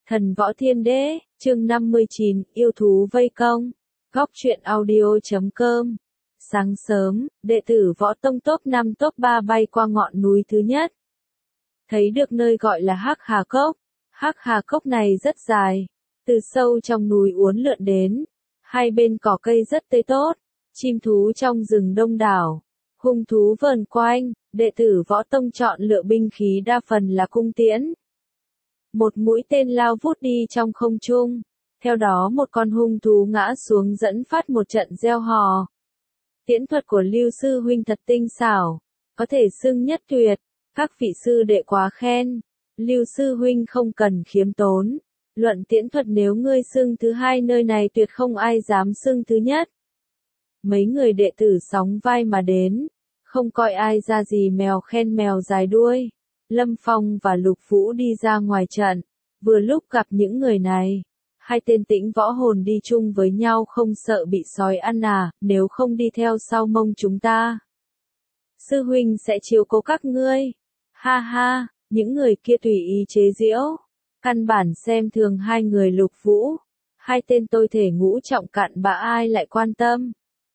Thần võ thiên đế, chương 59, yêu thú vây công. Góc truyện audio.com. Sáng sớm, đệ tử võ tông top 5 top 3 bay qua ngọn núi thứ nhất. Thấy được nơi gọi là Hắc Hà Cốc. Hắc Hà Cốc này rất dài, từ sâu trong núi uốn lượn đến. Hai bên cỏ cây rất tươi tốt, chim thú trong rừng đông đảo, hung thú vờn quanh. Đệ tử võ tông chọn lựa binh khí đa phần là cung tiễn. Một mũi tên lao vút đi trong không trung, theo đó một con hung thú ngã xuống dẫn phát một trận reo hò. Tiễn thuật của Lưu sư huynh thật tinh xảo, có thể xưng nhất tuyệt, các vị sư đệ quá khen. Lưu sư huynh không cần khiêm tốn, luận tiễn thuật nếu ngươi xưng thứ hai nơi này tuyệt không ai dám xưng thứ nhất. Mấy người đệ tử sóng vai mà đến, không coi ai ra gì mèo khen mèo dài đuôi. Lâm Phong và Lục Vũ đi ra ngoài trận, vừa lúc gặp những người này. Hai tên tĩnh võ hồn đi chung với nhau không sợ bị sói ăn à, nếu không đi theo sau mông chúng ta. Sư huynh sẽ chiếu cố các ngươi. Ha ha, những người kia tùy ý chế giễu. Căn bản xem thường hai người Lục Vũ. Hai tên tôi thể ngũ trọng cặn bã ai lại quan tâm.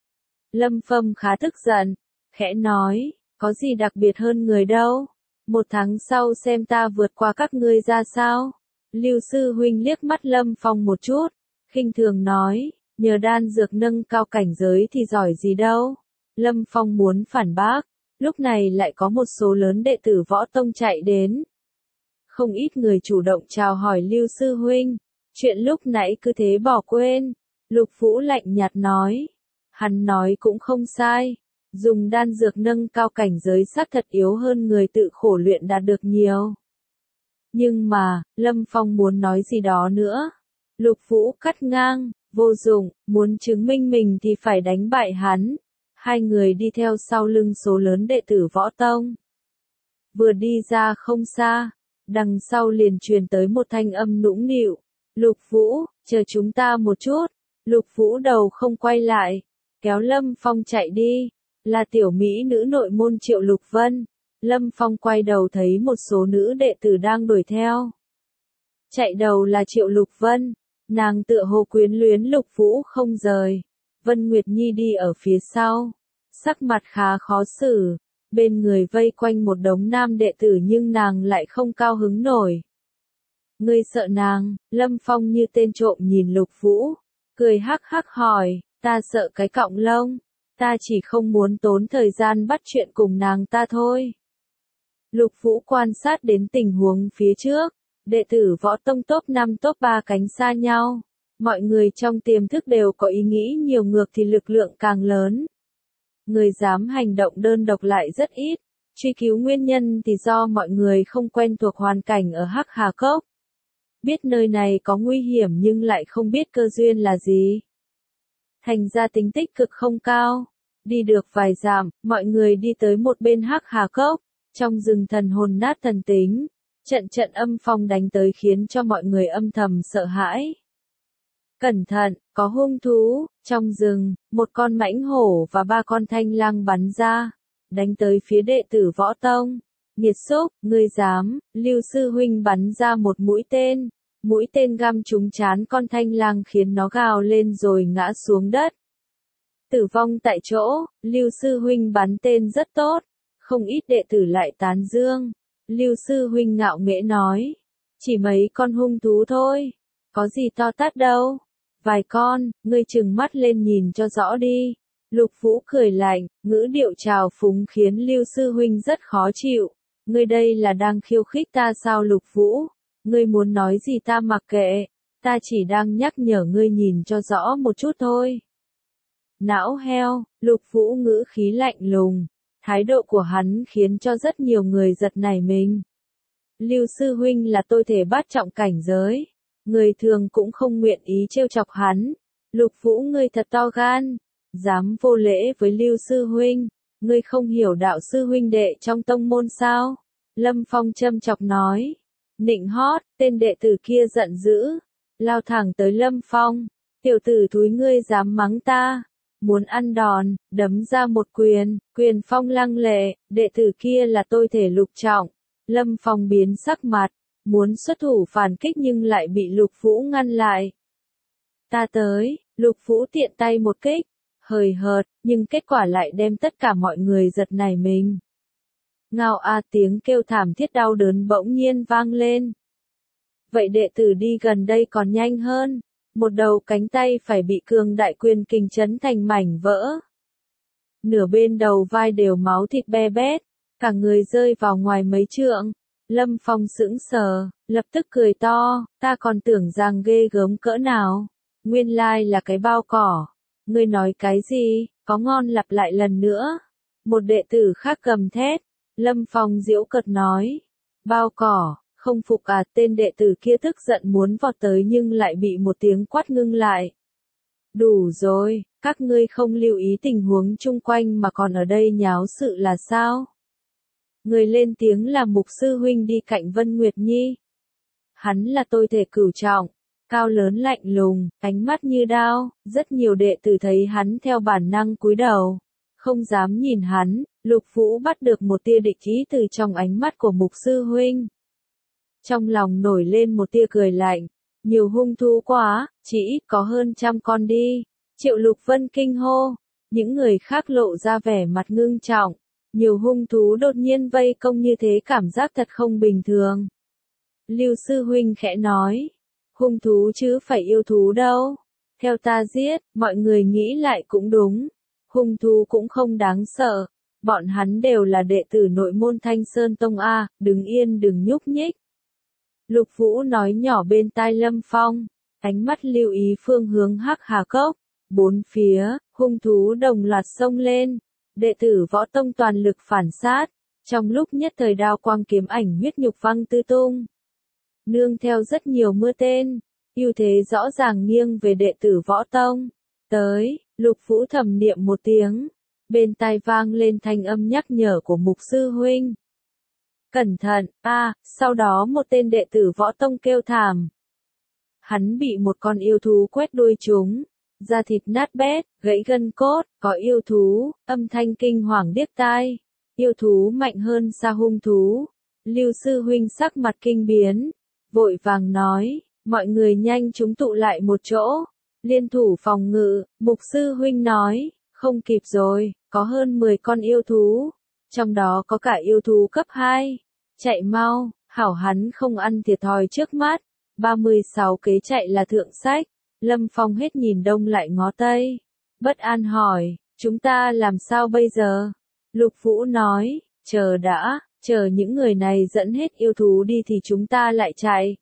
Lâm Phong khá tức giận, khẽ nói, có gì đặc biệt hơn người đâu. Một tháng sau xem ta vượt qua các ngươi ra sao. Lưu sư huynh liếc mắt Lâm Phong một chút, khinh thường nói, nhờ đan dược nâng cao cảnh giới thì giỏi gì đâu. Lâm Phong muốn phản bác, lúc này lại có một số lớn đệ tử võ tông chạy đến. Không ít người chủ động chào hỏi Lưu sư huynh, chuyện lúc nãy cứ thế bỏ quên. Lục Vũ lạnh nhạt nói, hắn nói cũng không sai. Dùng đan dược nâng cao cảnh giới xác thật yếu hơn người tự khổ luyện đạt được nhiều. Nhưng mà, Lâm Phong muốn nói gì đó nữa. Lục Vũ cắt ngang, vô dụng, muốn chứng minh mình thì phải đánh bại hắn. Hai người đi theo sau lưng số lớn đệ tử võ tông. Vừa đi ra không xa, đằng sau liền truyền tới một thanh âm nũng nịu. Lục Vũ, chờ chúng ta một chút. Lục Vũ đầu không quay lại, kéo Lâm Phong chạy đi. Là tiểu mỹ nữ nội môn Triệu Lục Vân. Lâm Phong quay đầu thấy một số nữ đệ tử đang đuổi theo. Chạy đầu là Triệu Lục Vân, nàng tựa hồ quyến luyến Lục Vũ không rời. Vân Nguyệt Nhi đi ở phía sau, sắc mặt khá khó xử, bên người vây quanh một đống nam đệ tử nhưng nàng lại không cao hứng nổi. Ngươi sợ nàng? Lâm Phong như tên trộm nhìn Lục Vũ, cười hắc hắc hỏi, ta sợ cái cọng lông. Ta chỉ không muốn tốn thời gian bắt chuyện cùng nàng ta thôi. Lục Vũ quan sát đến tình huống phía trước, đệ tử võ tông top 5 top 3 cánh xa nhau. Mọi người trong tiềm thức đều có ý nghĩ nhiều ngược thì lực lượng càng lớn. Người dám hành động đơn độc lại rất ít, truy cứu nguyên nhân thì do mọi người không quen thuộc hoàn cảnh ở Hắc Hà Cốc. Biết nơi này có nguy hiểm nhưng lại không biết cơ duyên là gì. Thành ra tính tích cực không cao. Đi được vài dặm, mọi người đi tới một bên Hắc Hà Cốc, trong rừng thần hồn nát thần tính. Trận âm phong đánh tới khiến cho mọi người âm thầm sợ hãi. Cẩn thận, có hung thú. Trong rừng, một con mãnh hổ và 3 con thanh lang bắn ra, đánh tới phía đệ tử võ tông. Nghiệt xúc, ngươi dám? Lưu sư huynh bắn ra một mũi tên. Mũi tên găm trúng trán con thanh lang khiến nó gào lên rồi ngã xuống đất. Tử vong tại chỗ. Lưu sư huynh bắn tên rất tốt, không ít đệ tử lại tán dương. Lưu sư huynh ngạo nghễ nói, chỉ mấy con hung thú thôi, có gì to tát đâu. Vài con, ngươi trừng mắt lên nhìn cho rõ đi. Lục Vũ cười lạnh, ngữ điệu trào phúng khiến Lưu sư huynh rất khó chịu. Ngươi đây là đang khiêu khích ta sao Lục Vũ? Ngươi muốn nói gì ta mặc kệ, ta chỉ đang nhắc nhở ngươi nhìn cho rõ một chút thôi. Não heo, Lục Vũ ngữ khí lạnh lùng, thái độ của hắn khiến cho rất nhiều người giật nảy mình. Lưu sư huynh là tôi thể bát trọng cảnh giới, người thường cũng không nguyện ý trêu chọc hắn. Lục Vũ ngươi thật to gan, dám vô lễ với Lưu sư huynh, ngươi không hiểu đạo sư huynh đệ trong tông môn sao? Lâm Phong châm chọc nói. Nịnh hót, tên đệ tử kia giận dữ, lao thẳng tới Lâm Phong. Tiểu tử thúi ngươi dám mắng ta, muốn ăn đòn, đấm ra một quyền, quyền phong lăng lệ, đệ tử kia là tôi thể lục trọng. Lâm Phong biến sắc mặt, muốn xuất thủ phản kích nhưng lại bị Lục Vũ ngăn lại. Ta tới, Lục Vũ tiện tay một kích, hời hợt, nhưng kết quả lại đem tất cả mọi người giật nảy mình. Ngao a tiếng kêu thảm thiết đau đớn bỗng nhiên vang lên. Vậy đệ tử đi gần đây còn nhanh hơn, một đầu cánh tay phải bị cường đại quyền kình chấn thành mảnh vỡ. Nửa bên đầu vai đều máu thịt be bét, cả người rơi vào ngoài mấy trượng. Lâm Phong sững sờ, lập tức cười to, ta còn tưởng rằng ghê gớm cỡ nào. Nguyên lai là cái bao cỏ. Ngươi nói cái gì, có ngon lặp lại lần nữa. Một đệ tử khác gầm thét. Lâm Phong giễu cợt nói. Bao cỏ, không phục à, tên đệ tử kia tức giận muốn vọt tới nhưng lại bị một tiếng quát ngưng lại. Đủ rồi, các ngươi không lưu ý tình huống chung quanh mà còn ở đây nháo sự là sao? Người lên tiếng là Mục sư huynh đi cạnh Vân Nguyệt Nhi. Hắn là tôi thể cửu trọng, cao lớn lạnh lùng, ánh mắt như đao, rất nhiều đệ tử thấy hắn theo bản năng cúi đầu, không dám nhìn hắn. Lục Vũ bắt được một tia địch ý từ trong ánh mắt của Mục sư huynh. Trong lòng nổi lên một tia cười lạnh, nhiều hung thú quá, chỉ ít có hơn 100 con đi. Triệu Lục Vân kinh hô, những người khác lộ ra vẻ mặt ngưng trọng, nhiều hung thú đột nhiên vây công như thế cảm giác thật không bình thường. Lưu sư huynh khẽ nói, hung thú chứ phải yêu thú đâu, theo ta giết, mọi người nghĩ lại cũng đúng, hung thú cũng không đáng sợ, bọn hắn đều là đệ tử nội môn Thanh Sơn Tông A, đứng yên đừng nhúc nhích. Lục Vũ nói nhỏ bên tai Lâm Phong, ánh mắt lưu ý phương hướng Hắc Hà Cốc, bốn phía, hung thú đồng loạt xông lên, đệ tử võ tông toàn lực phản sát, trong lúc nhất thời đao quang kiếm ảnh huyết nhục văng tứ tung. Nương theo rất nhiều mưa tên, ưu thế rõ ràng nghiêng về đệ tử võ tông. Tới, Lục Vũ thầm niệm một tiếng, bên tai vang lên thanh âm nhắc nhở của Mục sư huynh. Cẩn thận, sau đó một tên đệ tử võ tông kêu thảm. Hắn bị một con yêu thú quét đuôi trúng, da thịt nát bét, gãy gân cốt, có yêu thú, âm thanh kinh hoàng điếc tai. Yêu thú mạnh hơn xa hung thú. Lưu sư huynh sắc mặt kinh biến, vội vàng nói, mọi người nhanh chúng tụ lại một chỗ, liên thủ phòng ngự. Mục sư huynh nói, không kịp rồi, có hơn 10 con yêu thú, trong đó có cả yêu thú cấp 2. Chạy mau, hảo hắn không ăn thiệt thòi trước mắt. 36 kế chạy là thượng sách. Lâm Phong hết nhìn đông lại ngó tây. Bất an hỏi, chúng ta làm sao bây giờ? Lục Vũ nói, chờ đã, chờ những người này dẫn hết yêu thú đi thì chúng ta lại chạy.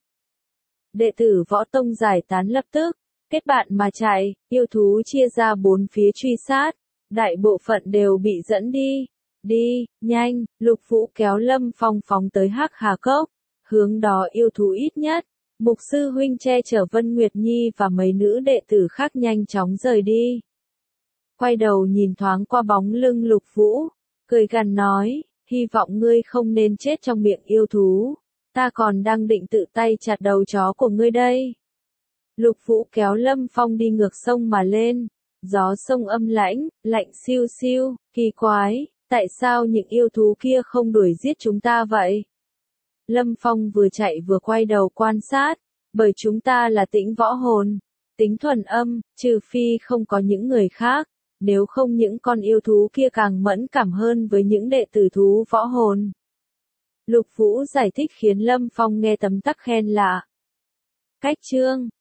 Đệ tử võ tông giải tán lập tức, kết bạn mà chạy, yêu thú chia ra 4 phía truy sát, đại bộ phận đều bị dẫn đi. Đi, nhanh, Lục Vũ kéo Lâm Phong phóng tới Hắc Hà Cốc, hướng đó yêu thú ít nhất. Mục sư huynh che chở Vân Nguyệt Nhi và mấy nữ đệ tử khác nhanh chóng rời đi. Quay đầu nhìn thoáng qua bóng lưng Lục Vũ, cười gằn nói, hy vọng ngươi không nên chết trong miệng yêu thú, ta còn đang định tự tay chặt đầu chó của ngươi đây. Lục Vũ kéo Lâm Phong đi ngược sông mà lên, gió sông âm lãnh, lạnh siêu siêu, kỳ quái, tại sao những yêu thú kia không đuổi giết chúng ta vậy? Lâm Phong vừa chạy vừa quay đầu quan sát, bởi chúng ta là Tĩnh võ hồn, tính thuần âm, trừ phi không có những người khác, nếu không những con yêu thú kia càng mẫn cảm hơn với những đệ tử thú võ hồn. Lục Vũ giải thích khiến Lâm Phong nghe tấm tắc khen lạ. Cách chương